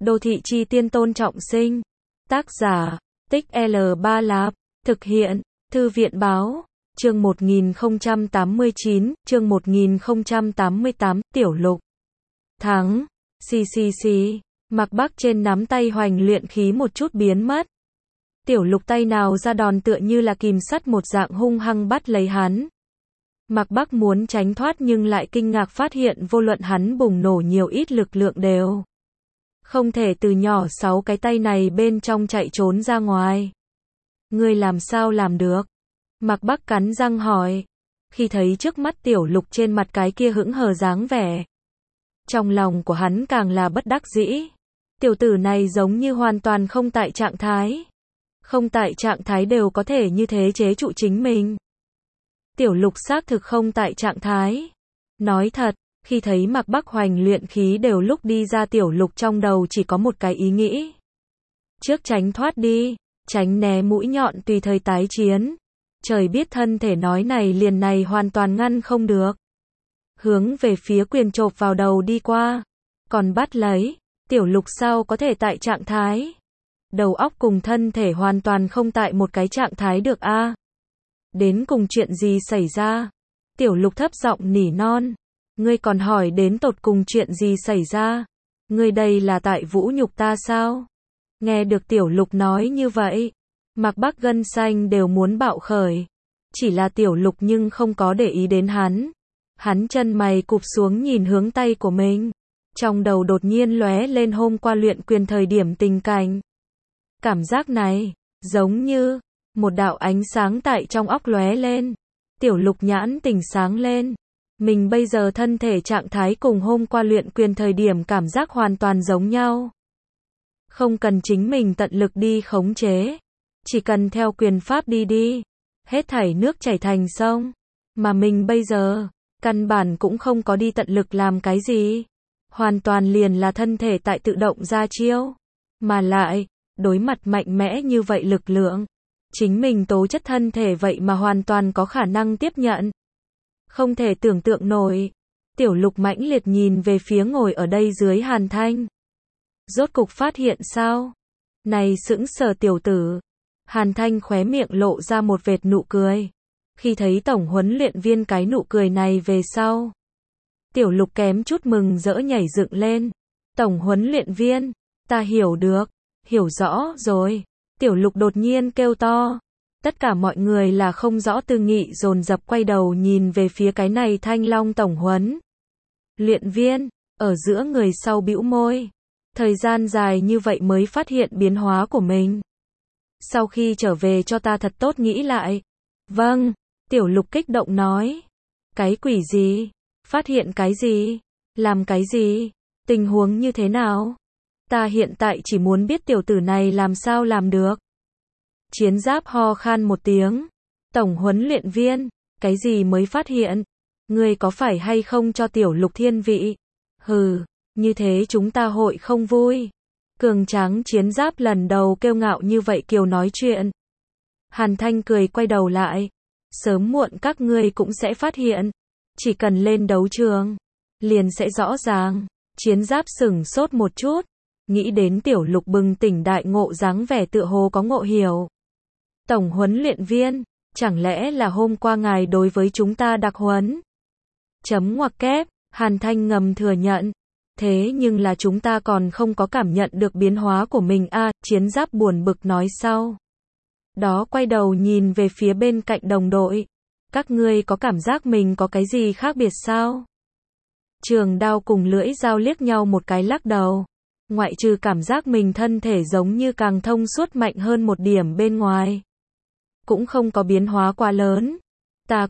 Đô thị chi tiên Tôn Trọng Sinh. Tác giả, Tích L3 Lạp. Thực hiện, Thư viện báo. Chương 1089, chương 1088, Tiểu Lục. Thắng. Xì. Mạc Bắc trên nắm tay hoành luyện khí một chút biến mất. Tiểu Lục tay nào ra đòn tựa như là kìm sắt một dạng hung hăng bắt lấy hắn. Mạc Bắc muốn tránh thoát nhưng lại kinh ngạc phát hiện vô luận hắn bùng nổ nhiều ít lực lượng đều không thể từ nhỏ 6 cái tay này bên trong chạy trốn ra ngoài. Ngươi làm sao làm được? Mạc Bắc cắn răng hỏi. Khi thấy trước mắt Tiểu Lục trên mặt cái kia hững hờ dáng vẻ, trong lòng của hắn càng là bất đắc dĩ. Tiểu tử này giống như hoàn toàn không tại trạng thái. Không tại trạng thái đều có thể như thế chế trụ chính mình. Tiểu Lục xác thực không tại trạng thái. Nói thật, khi thấy Mạc Bắc hoành luyện khí đều lúc đi ra Tiểu Lục trong đầu chỉ có một cái ý nghĩ. Trước tránh thoát đi, tránh né mũi nhọn tùy thời tái chiến. Trời biết thân thể nói này liền này hoàn toàn ngăn không được. Hướng về phía quyền chộp vào đầu đi qua. Còn bắt lấy, Tiểu Lục sao có thể tại trạng thái. Đầu óc cùng thân thể hoàn toàn không tại một cái trạng thái được a. Đến cùng chuyện gì xảy ra? Tiểu Lục thấp giọng nỉ non. Ngươi còn hỏi đến tột cùng chuyện gì xảy ra? Ngươi đây là tại vũ nhục ta sao? Nghe được Tiểu Lục nói như vậy, Mạc Bắc gân xanh đều muốn bạo khởi. Chỉ là Tiểu Lục nhưng không có để ý đến hắn. Hắn chân mày cụp xuống nhìn hướng tay của mình. Trong đầu đột nhiên lóe lên hôm qua luyện quyền thời điểm tình cảnh. Cảm giác này, giống như một đạo ánh sáng tại trong óc lóe lên. Tiểu Lục nhãn tỉnh sáng lên. Mình bây giờ thân thể trạng thái cùng hôm qua luyện quyền thời điểm cảm giác hoàn toàn giống nhau. Không cần chính mình tận lực đi khống chế. Chỉ cần theo quyền pháp đi. Hết thảy nước chảy thành sông. Mà mình bây giờ, căn bản cũng không có đi tận lực làm cái gì. Hoàn toàn liền là thân thể tại tự động ra chiêu. Mà lại, đối mặt mạnh mẽ như vậy lực lượng. Chính mình tố chất thân thể vậy mà hoàn toàn có khả năng tiếp nhận. Không thể tưởng tượng nổi. Tiểu Lục mãnh liệt nhìn về phía ngồi ở đây dưới Hàn Thanh. Rốt cục phát hiện sao? Này sững sờ tiểu tử. Hàn Thanh khóe miệng lộ ra một vệt nụ cười. Khi thấy tổng huấn luyện viên cái nụ cười này về sau, Tiểu Lục kém chút mừng rỡ nhảy dựng lên. Tổng huấn luyện viên, ta hiểu được, hiểu rõ rồi. Tiểu Lục đột nhiên kêu to. Tất cả mọi người là không rõ tư nghị dồn dập quay đầu nhìn về phía cái này Thanh Long tổng huấn luyện viên. Ở giữa người sau bĩu môi. Thời gian dài như vậy mới phát hiện biến hóa của mình. Sau khi trở về cho ta thật tốt nghĩ lại. Vâng, Tiểu Lục kích động nói. Cái quỷ gì? Phát hiện cái gì? Làm cái gì? Tình huống như thế nào? Ta hiện tại chỉ muốn biết tiểu tử này làm sao làm được. Chiến Giáp ho khan một tiếng. Tổng huấn luyện viên, cái gì mới phát hiện? Ngươi có phải hay không cho Tiểu Lục thiên vị? Hừ, như thế chúng ta hội không vui. Cường tráng Chiến Giáp lần đầu kiêu ngạo như vậy kiều nói chuyện. Hàn Thanh cười quay đầu lại. Sớm muộn các ngươi cũng sẽ phát hiện. Chỉ cần lên đấu trường, liền sẽ rõ ràng. Chiến Giáp sửng sốt một chút. Nghĩ đến Tiểu Lục bừng tỉnh đại ngộ dáng vẻ tựa hồ có ngộ hiểu. Tổng huấn luyện viên, chẳng lẽ là hôm qua ngài đối với chúng ta đặc huấn? Chấm ngoặc kép, Hàn Thanh ngầm thừa nhận. Thế nhưng là chúng ta còn không có cảm nhận được biến hóa của mình a. Chiến Giáp buồn bực nói sau. Đó quay đầu nhìn về phía bên cạnh đồng đội. Các ngươi có cảm giác mình có cái gì khác biệt sao? Trường Đao cùng Lưỡi Dao liếc nhau một cái lắc đầu. Ngoại trừ cảm giác mình thân thể giống như càng thông suốt mạnh hơn một điểm bên ngoài. Cũng không có biến hóa quá lớn. Ta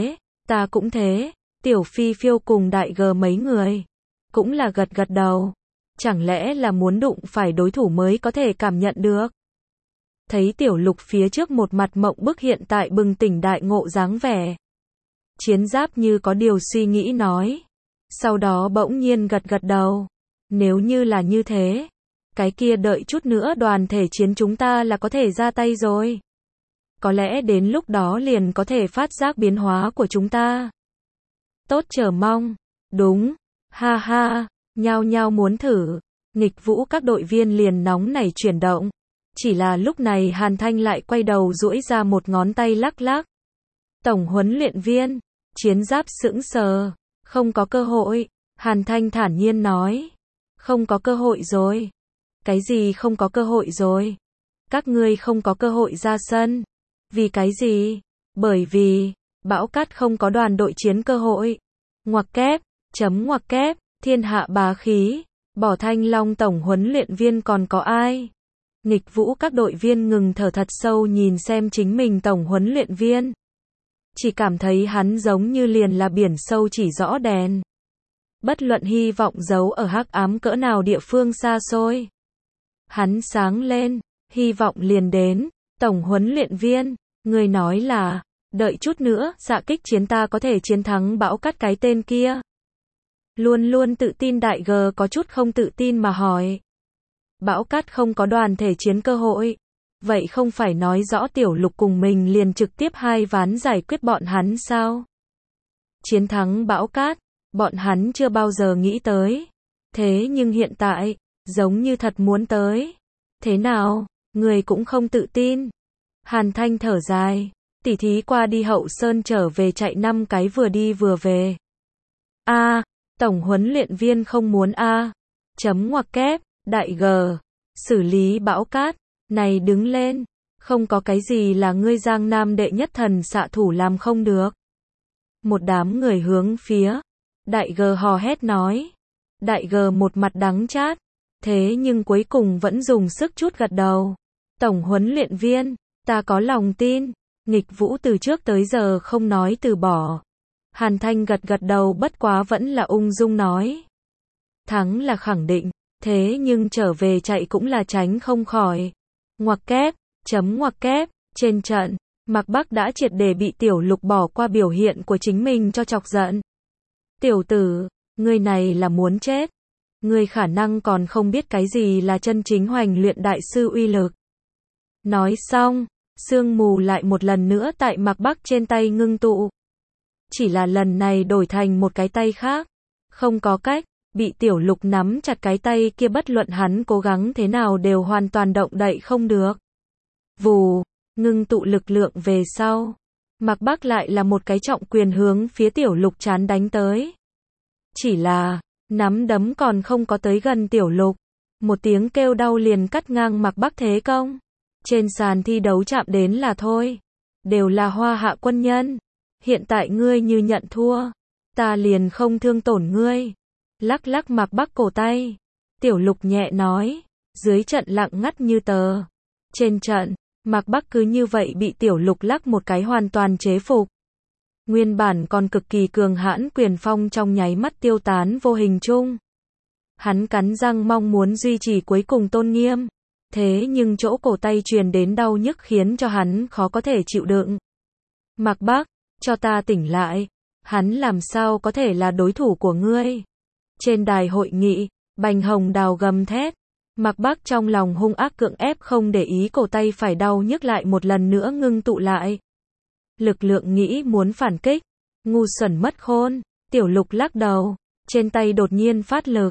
cũng thế. Tiểu Phi Phiêu cùng Đại G mấy người cũng là gật gật đầu. Chẳng lẽ là muốn đụng phải đối thủ mới có thể cảm nhận được? Thấy Tiểu Lục phía trước một mặt mộng bức hiện tại bừng tỉnh đại ngộ dáng vẻ. Chiến Giáp như có điều suy nghĩ nói. Sau đó bỗng nhiên gật gật đầu. Nếu như là như thế, cái kia đợi chút nữa đoàn thể chiến chúng ta là có thể ra tay rồi. Có lẽ đến lúc đó liền có thể phát giác biến hóa của chúng ta. Tốt chờ mong. Đúng. Ha ha. Nhao nhao muốn thử. Nghịch Vũ các đội viên liền nóng nảy chuyển động. Chỉ là lúc này Hàn Thanh lại quay đầu duỗi ra một ngón tay lắc lắc. Tổng huấn luyện viên, Chiến Giáp sững sờ, không có cơ hội, Hàn Thanh thản nhiên nói. Không có cơ hội rồi. Cái gì không có cơ hội rồi? Các ngươi không có cơ hội ra sân. Vì cái gì? Bởi vì, Bão Cát không có đoàn đội chiến cơ hội. Ngoặc kép, ngoặc kép, thiên hạ bá khí, bỏ Thanh Long tổng huấn luyện viên còn có ai? Nghịch Vũ các đội viên ngừng thở thật sâu nhìn xem chính mình tổng huấn luyện viên. Chỉ cảm thấy hắn giống như liền là biển sâu chỉ rõ đèn. Bất luận hy vọng giấu ở hắc ám cỡ nào địa phương xa xôi. Hắn sáng lên, hy vọng liền đến. Tổng huấn luyện viên, người nói là, đợi chút nữa, xạ kích chiến ta có thể chiến thắng Bão Cát cái tên kia. Luôn luôn tự tin Đại G có chút không tự tin mà hỏi. Bão Cát không có đoàn thể chiến cơ hội. Vậy không phải nói rõ Tiểu Lục cùng mình liền trực tiếp hai ván giải quyết bọn hắn sao? Chiến thắng Bão Cát, bọn hắn chưa bao giờ nghĩ tới. Thế nhưng hiện tại, giống như thật muốn tới. Thế nào, người cũng không tự tin. Hàn Thanh thở dài, tỉ thí qua đi Hậu Sơn trở về chạy 5 cái vừa đi vừa về. Tổng huấn luyện viên không muốn ngoặc kép, Đại G, xử lý Bão Cát, này đứng lên, không có cái gì là ngươi Giang Nam đệ nhất thần xạ thủ làm không được. Một đám người hướng phía Đại G hò hét nói. Đại G một mặt đắng chát, thế nhưng cuối cùng vẫn dùng sức chút gật đầu. Tổng huấn luyện viên, ta có lòng tin. Nghịch Vũ từ trước tới giờ không nói từ bỏ. Hàn Thanh gật gật đầu bất quá vẫn là ung dung nói. Thắng là khẳng định, thế nhưng trở về chạy cũng là tránh không khỏi. Ngoặc kép, ngoặc kép, trên trận, Mạc Bắc đã triệt để bị Tiểu Lục bỏ qua biểu hiện của chính mình cho chọc giận. Tiểu tử, ngươi này là muốn chết. Ngươi khả năng còn không biết cái gì là chân chính hoành luyện đại sư uy lực. Nói xong, sương mù lại một lần nữa tại Mạc Bắc trên tay ngưng tụ. Chỉ là lần này đổi thành một cái tay khác. Không có cách, bị Tiểu Lục nắm chặt cái tay kia bất luận hắn cố gắng thế nào đều hoàn toàn động đậy không được. Vù, ngưng tụ lực lượng về sau. Mạc Bắc lại là một cái trọng quyền hướng phía Tiểu Lục trán đánh tới. Chỉ là, nắm đấm còn không có tới gần Tiểu Lục. Một tiếng kêu đau liền cắt ngang Mạc Bắc thế công. Trên sàn thi đấu chạm đến là thôi. Đều là Hoa Hạ quân nhân. Hiện tại ngươi như nhận thua. Ta liền không thương tổn ngươi. Lắc lắc Mạc Bắc cổ tay. Tiểu Lục nhẹ nói. Dưới trận lặng ngắt như tờ. Trên trận, Mạc Bắc cứ như vậy bị Tiểu Lục lắc một cái hoàn toàn chế phục. Nguyên bản còn cực kỳ cường hãn quyền phong trong nháy mắt tiêu tán vô hình chung. Hắn cắn răng mong muốn duy trì cuối cùng tôn nghiêm. Thế nhưng chỗ cổ tay truyền đến đau nhức khiến cho hắn khó có thể chịu đựng. Mạc Bắc, cho ta tỉnh lại. Hắn làm sao có thể là đối thủ của ngươi? Trên đài hội nghị, Bành Hồng Đào gầm thét. Mạc Bắc trong lòng hung ác cưỡng ép không để ý cổ tay phải đau nhức lại một lần nữa ngưng tụ lại. Lực lượng nghĩ muốn phản kích. Ngu xuẩn mất khôn. Tiểu Lục lắc đầu. Trên tay đột nhiên phát lực.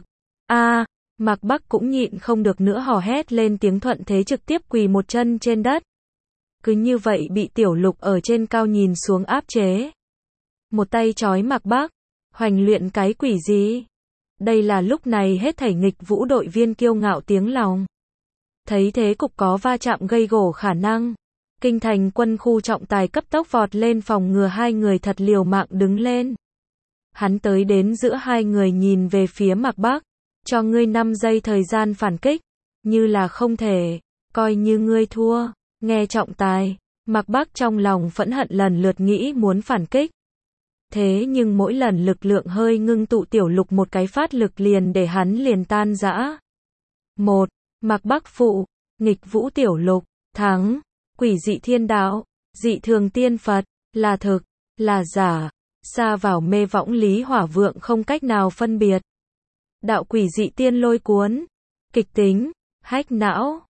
Mạc Bắc cũng nhịn không được nữa hò hét lên tiếng thuận thế trực tiếp quỳ một chân trên đất. Cứ như vậy bị Tiểu Lục ở trên cao nhìn xuống áp chế. Một tay trói Mạc Bắc. Hoành luyện cái quỷ gì? Đây là lúc này hết thảy Nghịch Vũ đội viên kiêu ngạo tiếng lòng. Thấy thế cục có va chạm gây gổ khả năng. Kinh thành quân khu trọng tài cấp tốc vọt lên phòng ngừa hai người thật liều mạng đứng lên. Hắn tới đến giữa hai người nhìn về phía Mạc Bắc. Cho ngươi 5 giây thời gian phản kích. Như là không thể. Coi như ngươi thua. Nghe trọng tài. Mạc Bắc trong lòng phẫn hận lần lượt nghĩ muốn phản kích. Thế nhưng mỗi lần lực lượng hơi ngưng tụ Tiểu Lục một cái phát lực liền để hắn liền tan rã. 1. Mạc Bắc phụ. Nghịch Vũ Tiểu Lục. Thắng. Quỷ dị thiên đạo. Dị thường tiên Phật. Là thực. Là giả. Xa vào mê võng Lý Hỏa Vượng không cách nào phân biệt. Đạo quỷ dị tiên lôi cuốn. Kịch tính. Hách não.